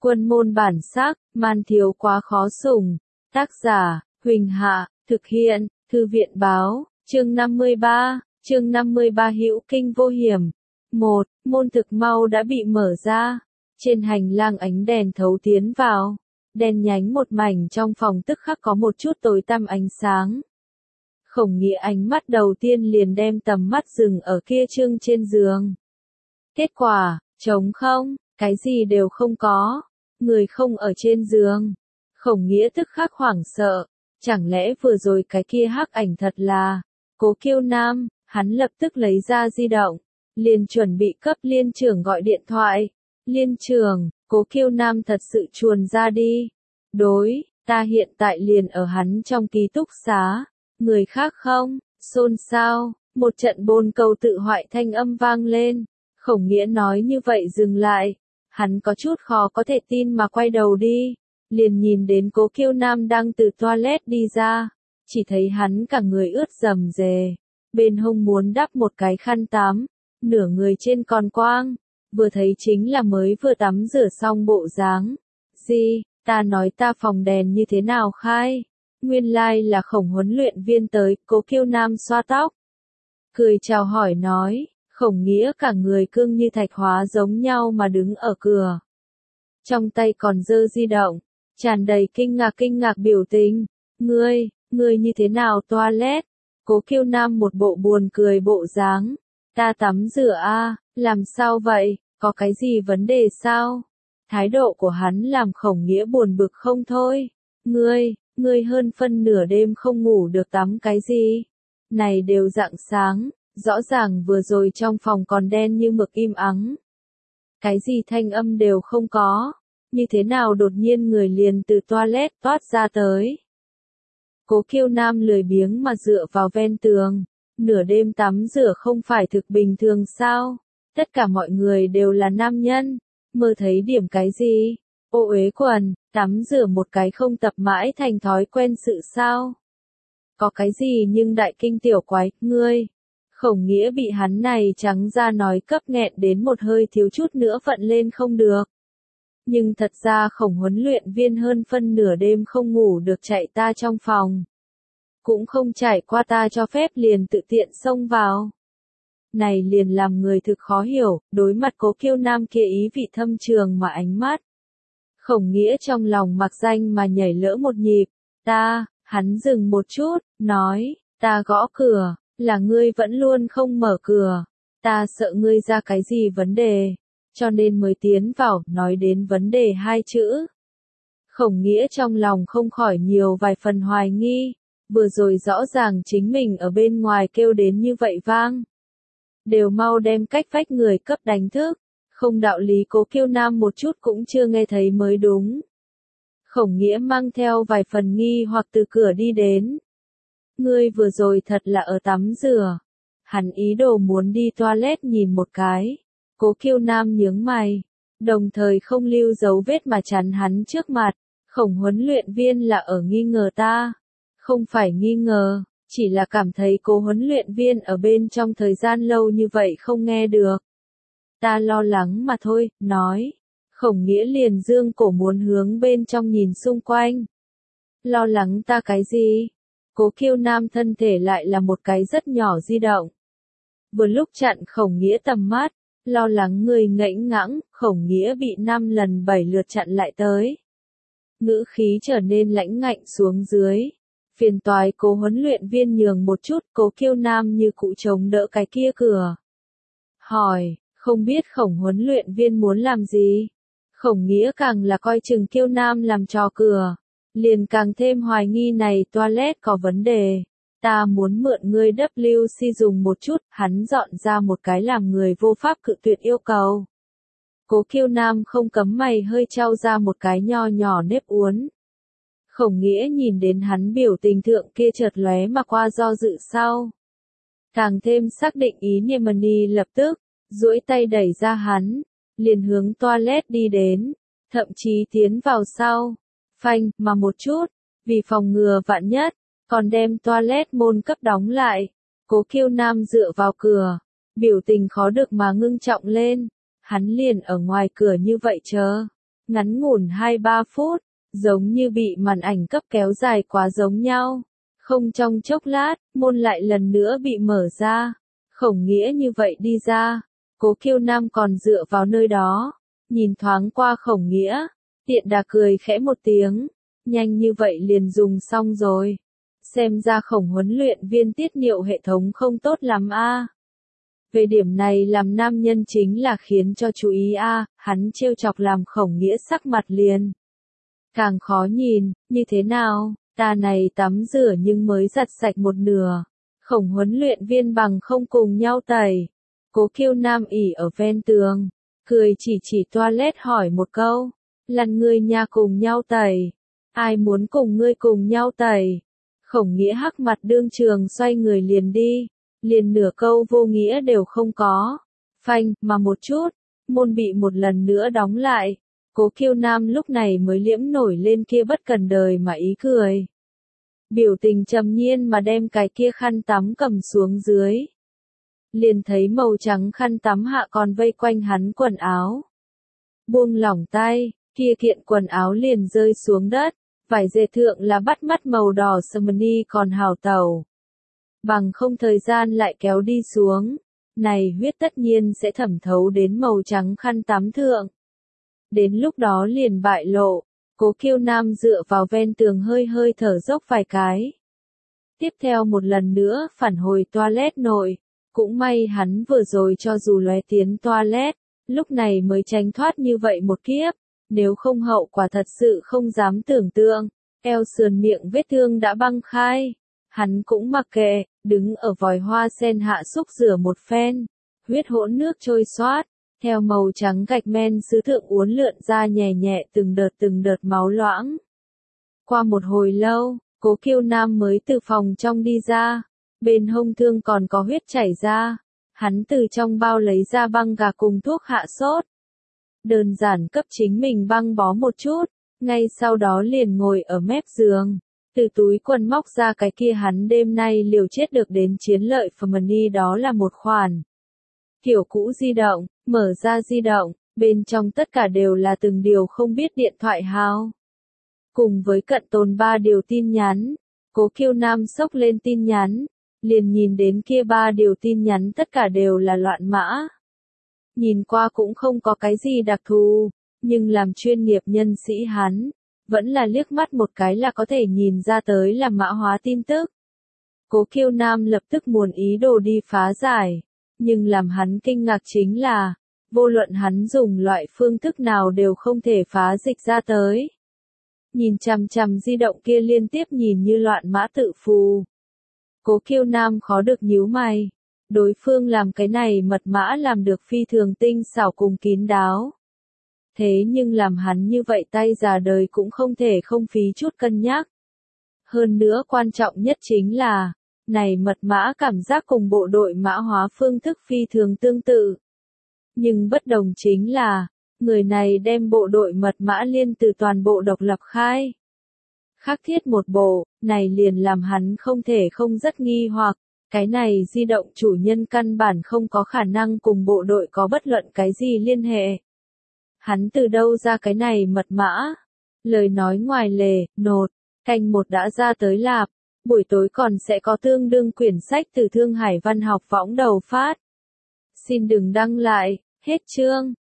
Quân môn bản sắc, man thiếu quá khó sủng. Tác giả, Huỳnh Hạ, thực hiện, Thư viện báo, chương 53 hữu kinh vô hiểm. 1. Môn thực mau đã bị mở ra. Trên hành lang ánh đèn thấu tiến vào. Đèn nhánh một mảnh trong phòng tức khắc có một chút tối tăm ánh sáng. Khổng Nghĩa ánh mắt đầu tiên liền đem tầm mắt dừng ở kia trương trên giường. Kết quả, trống không, cái gì đều không có. Người không ở trên giường. Khổng Nghĩa tức khắc hoảng sợ. Chẳng lẽ vừa rồi cái kia hắc ảnh thật là Cố Kiêu Nam? Hắn lập tức lấy ra di động, liền chuẩn bị cấp Liên trưởng gọi điện thoại. Liên trưởng, Cố Kiêu Nam thật sự chuồn ra đi. Đối, ta hiện tại liền ở hắn trong ký túc xá. Người khác không? Xôn xao, một trận bôn câu tự hoại thanh âm vang lên. Khổng Nghĩa nói như vậy dừng lại. Hắn có chút khó có thể tin mà quay đầu đi. Liền nhìn đến Cố Kiêu Nam đang từ toilet đi ra. Chỉ thấy hắn cả người ướt rầm rề. Bên hông muốn đắp một cái khăn tắm. Nửa người trên còn quang. Vừa thấy chính là mới vừa tắm rửa xong bộ dáng. Gì, ta nói ta phòng đèn như thế nào khai? Nguyên lai là Khổng huấn luyện viên tới. Cố Kiêu Nam xoa tóc. Cười chào hỏi nói. Khổng Nghĩa cả người cương như thạch hóa giống nhau mà đứng ở cửa. Trong tay còn giơ di động. Tràn đầy kinh ngạc biểu tình. Ngươi như thế nào toilet? Cố Kiêu Nam một bộ buồn cười bộ dáng. Ta tắm rửa a, làm sao vậy, có cái gì vấn đề sao? Thái độ của hắn làm Khổng Nghĩa buồn bực không thôi. Ngươi hơn phân nửa đêm không ngủ được tắm cái gì? Này đều rạng sáng, rõ ràng vừa rồi trong phòng còn đen như mực im ắng. Cái gì thanh âm đều không có. Như thế nào đột nhiên người liền từ toilet toát ra tới. Cố Kiêu Nam lười biếng mà dựa vào ven tường. Nửa đêm tắm rửa không phải thực bình thường sao? Tất cả mọi người đều là nam nhân. Mơ thấy điểm cái gì? Ô uế quần, tắm rửa một cái không tập mãi thành thói quen sự sao? Có cái gì nhưng đại kinh tiểu quái, ngươi? Khổng Nghĩa bị hắn này trắng ra nói cấp nghẹn đến một hơi thiếu chút nữa vận lên không được. Nhưng thật ra Khổng huấn luyện viên hơn phân nửa đêm không ngủ được chạy ta trong phòng. Cũng không trải qua ta cho phép liền tự tiện xông vào. Này liền làm người thực khó hiểu, đối mặt Cố Kiêu Nam kia ý vị thâm trường mà ánh mắt. Khổng Nghĩa trong lòng mặc danh mà nhảy lỡ một nhịp. Hắn dừng một chút, nói, ta gõ cửa, là ngươi vẫn luôn không mở cửa. Ta sợ ngươi ra cái gì vấn đề. Cho nên mới tiến vào, nói đến vấn đề 2 chữ. Khổng Nghĩa trong lòng không khỏi nhiều vài phần hoài nghi. Vừa rồi rõ ràng chính mình ở bên ngoài kêu đến như vậy vang. Đều mau đem cách vách người cấp đánh thức. Không đạo lý Cố Kiêu Nam một chút cũng chưa nghe thấy mới đúng. Khổng Nghĩa mang theo vài phần nghi hoặc từ cửa đi đến. Ngươi vừa rồi thật là ở tắm rửa. Hắn ý đồ muốn đi toilet nhìn một cái. Cố Kiêu Nam nhướng mày, đồng thời không lưu dấu vết mà chắn hắn trước mặt. Khổng huấn luyện viên là ở nghi ngờ ta. Không phải nghi ngờ, chỉ là cảm thấy Cố huấn luyện viên ở bên trong thời gian lâu như vậy không nghe được. Ta lo lắng mà thôi, nói. Khổng Nghĩa liền dương cổ muốn hướng bên trong nhìn xung quanh. Lo lắng ta cái gì? Cố Kiêu Nam thân thể lại là một cái rất nhỏ di động. Vừa lúc chặn Khổng Nghĩa tầm mắt. Lo lắng người ngẫnh ngãng, Khổng Nghĩa bị 5 lần 7 lượt chặn lại tới. Ngữ khí trở nên lãnh ngạnh xuống dưới. Phiền toái Cố huấn luyện viên nhường một chút, Cố Kiêu Nam như cụ chống đỡ cái kia cửa. Hỏi, không biết Khổng huấn luyện viên muốn làm gì? Khổng Nghĩa càng là coi chừng Kiêu Nam làm trò cửa. Liền càng thêm hoài nghi này toilet có vấn đề. Ta muốn mượn ngươi WC dùng một chút, hắn dọn ra một cái làm người vô pháp cự tuyệt yêu cầu. Cố Kiêu Nam không cấm mày hơi trao ra một cái nho nhỏ nếp uốn. Khổng Nghĩa nhìn đến hắn biểu tình thượng kia chợt lóe mà qua do dự sau. Càng thêm xác định ý Niemani lập tức, duỗi tay đẩy ra hắn, liền hướng toilet đi đến, thậm chí tiến vào sau. Phanh, mà một chút, vì phòng ngừa vạn nhất. Còn đem toilet môn cấp đóng lại. Cố Kiêu Nam dựa vào cửa. Biểu tình khó được mà ngưng trọng lên. Hắn liền ở ngoài cửa như vậy chờ. ngắn ngủn 2-3 phút, giống như bị màn ảnh cấp kéo dài quá giống nhau. Không trong chốc lát, môn lại lần nữa bị mở ra. Khổng Nghĩa như vậy đi ra, Cố Kiêu Nam còn dựa vào nơi đó, nhìn thoáng qua Khổng Nghĩa, tiện đà cười khẽ một tiếng, nhanh như vậy liền dùng xong rồi. Xem ra Khổng huấn luyện viên tiết niệu hệ thống không tốt lắm a. Về điểm này làm nam nhân chính là khiến cho chú ý a, hắn trêu chọc làm Khổng Nghĩa sắc mặt liền càng khó nhìn, như thế nào, ta này tắm rửa nhưng mới giặt sạch một nửa. Khổng huấn luyện viên bằng không cùng nhau tẩy. Cố Kiêu Nam ỉ ở ven tường, cười chỉ toilet hỏi một câu, lần ngươi nha cùng nhau tẩy, ai muốn cùng ngươi cùng nhau tẩy. Khổng Nghĩa hắc mặt đương trường xoay người liền đi, liền nửa câu vô nghĩa đều không có. Phanh, mà một chút, môn bị một lần nữa đóng lại. Cố Kiêu Nam lúc này mới liễm nổi lên kia bất cần đời mà ý cười. Biểu tình trầm nhiên mà đem cái kia khăn tắm cầm xuống dưới. Liền thấy màu trắng khăn tắm hạ còn vây quanh hắn quần áo. Buông lỏng tay, kia kiện quần áo liền rơi xuống đất, vải dệt thượng là bắt mắt màu đỏ sâm-ni còn hào tẩu. Bằng không thời gian lại kéo đi xuống, này huyết tất nhiên sẽ thẩm thấu đến màu trắng khăn tắm thượng. Đến lúc đó liền bại lộ. Cố Kiêu Nam dựa vào ven tường hơi hơi thở dốc vài cái. Tiếp theo một lần nữa phản hồi toilet nội. Cũng may hắn vừa rồi cho dù lóe tiến toilet, lúc này mới tránh thoát như vậy một kiếp. Nếu không hậu quả thật sự không dám tưởng tượng. Eo sườn miệng vết thương đã băng khai. Hắn cũng mặc kệ, đứng ở vòi hoa sen hạ xúc rửa một phen. Huyết hỗn nước trôi xoát. Theo màu trắng gạch men sứ thượng uốn lượn ra nhẹ nhẹ từng đợt máu loãng. Qua một hồi lâu, Cố Kiêu Nam mới từ phòng trong đi ra, bên hông thương còn có huyết chảy ra, hắn từ trong bao lấy ra băng gạc cùng thuốc hạ sốt. Đơn giản cấp chính mình băng bó một chút, ngay sau đó liền ngồi ở mép giường, từ túi quần móc ra cái kia hắn đêm nay liều chết được đến chiến lợi phẩm money, đó là một khoản kiểu cũ di động. Mở ra di động, bên trong tất cả đều là từng điều không biết điện thoại hao. Cùng với cận tồn 3 điều tin nhắn, Cố Kiêu Nam xốc lên tin nhắn, liền nhìn đến kia 3 điều tin nhắn tất cả đều là loạn mã. Nhìn qua cũng không có cái gì đặc thù, nhưng làm chuyên nghiệp nhân sĩ hắn, vẫn là liếc mắt một cái là có thể nhìn ra tới là mã hóa tin tức. Cố Kiêu Nam lập tức muốn ý đồ đi phá giải. Nhưng làm hắn kinh ngạc chính là, vô luận hắn dùng loại phương thức nào đều không thể phá dịch ra tới. Nhìn chằm chằm di động kia liên tiếp nhìn như loạn mã tự phù. Cố Kiêu Nam khó được nhíu mày. Đối phương làm cái này mật mã làm được phi thường tinh xảo cùng kín đáo. Thế nhưng làm hắn như vậy tay già đời cũng không thể không phí chút cân nhắc. Hơn nữa quan trọng nhất chính là, này mật mã cảm giác cùng bộ đội mã hóa phương thức phi thường tương tự. Nhưng bất đồng chính là, người này đem bộ đội mật mã liên từ toàn bộ độc lập khai. Khắc thiết một bộ, này liền làm hắn không thể không rất nghi hoặc, cái này di động chủ nhân căn bản không có khả năng cùng bộ đội có bất luận cái gì liên hệ. Hắn từ đâu ra cái này mật mã? Lời nói ngoài lề, nột, canh một đã ra tới lạp. Buổi tối còn sẽ có tương đương quyển sách từ Thương Hải Văn học võng đầu phát. Xin đừng đăng lại, hết chương.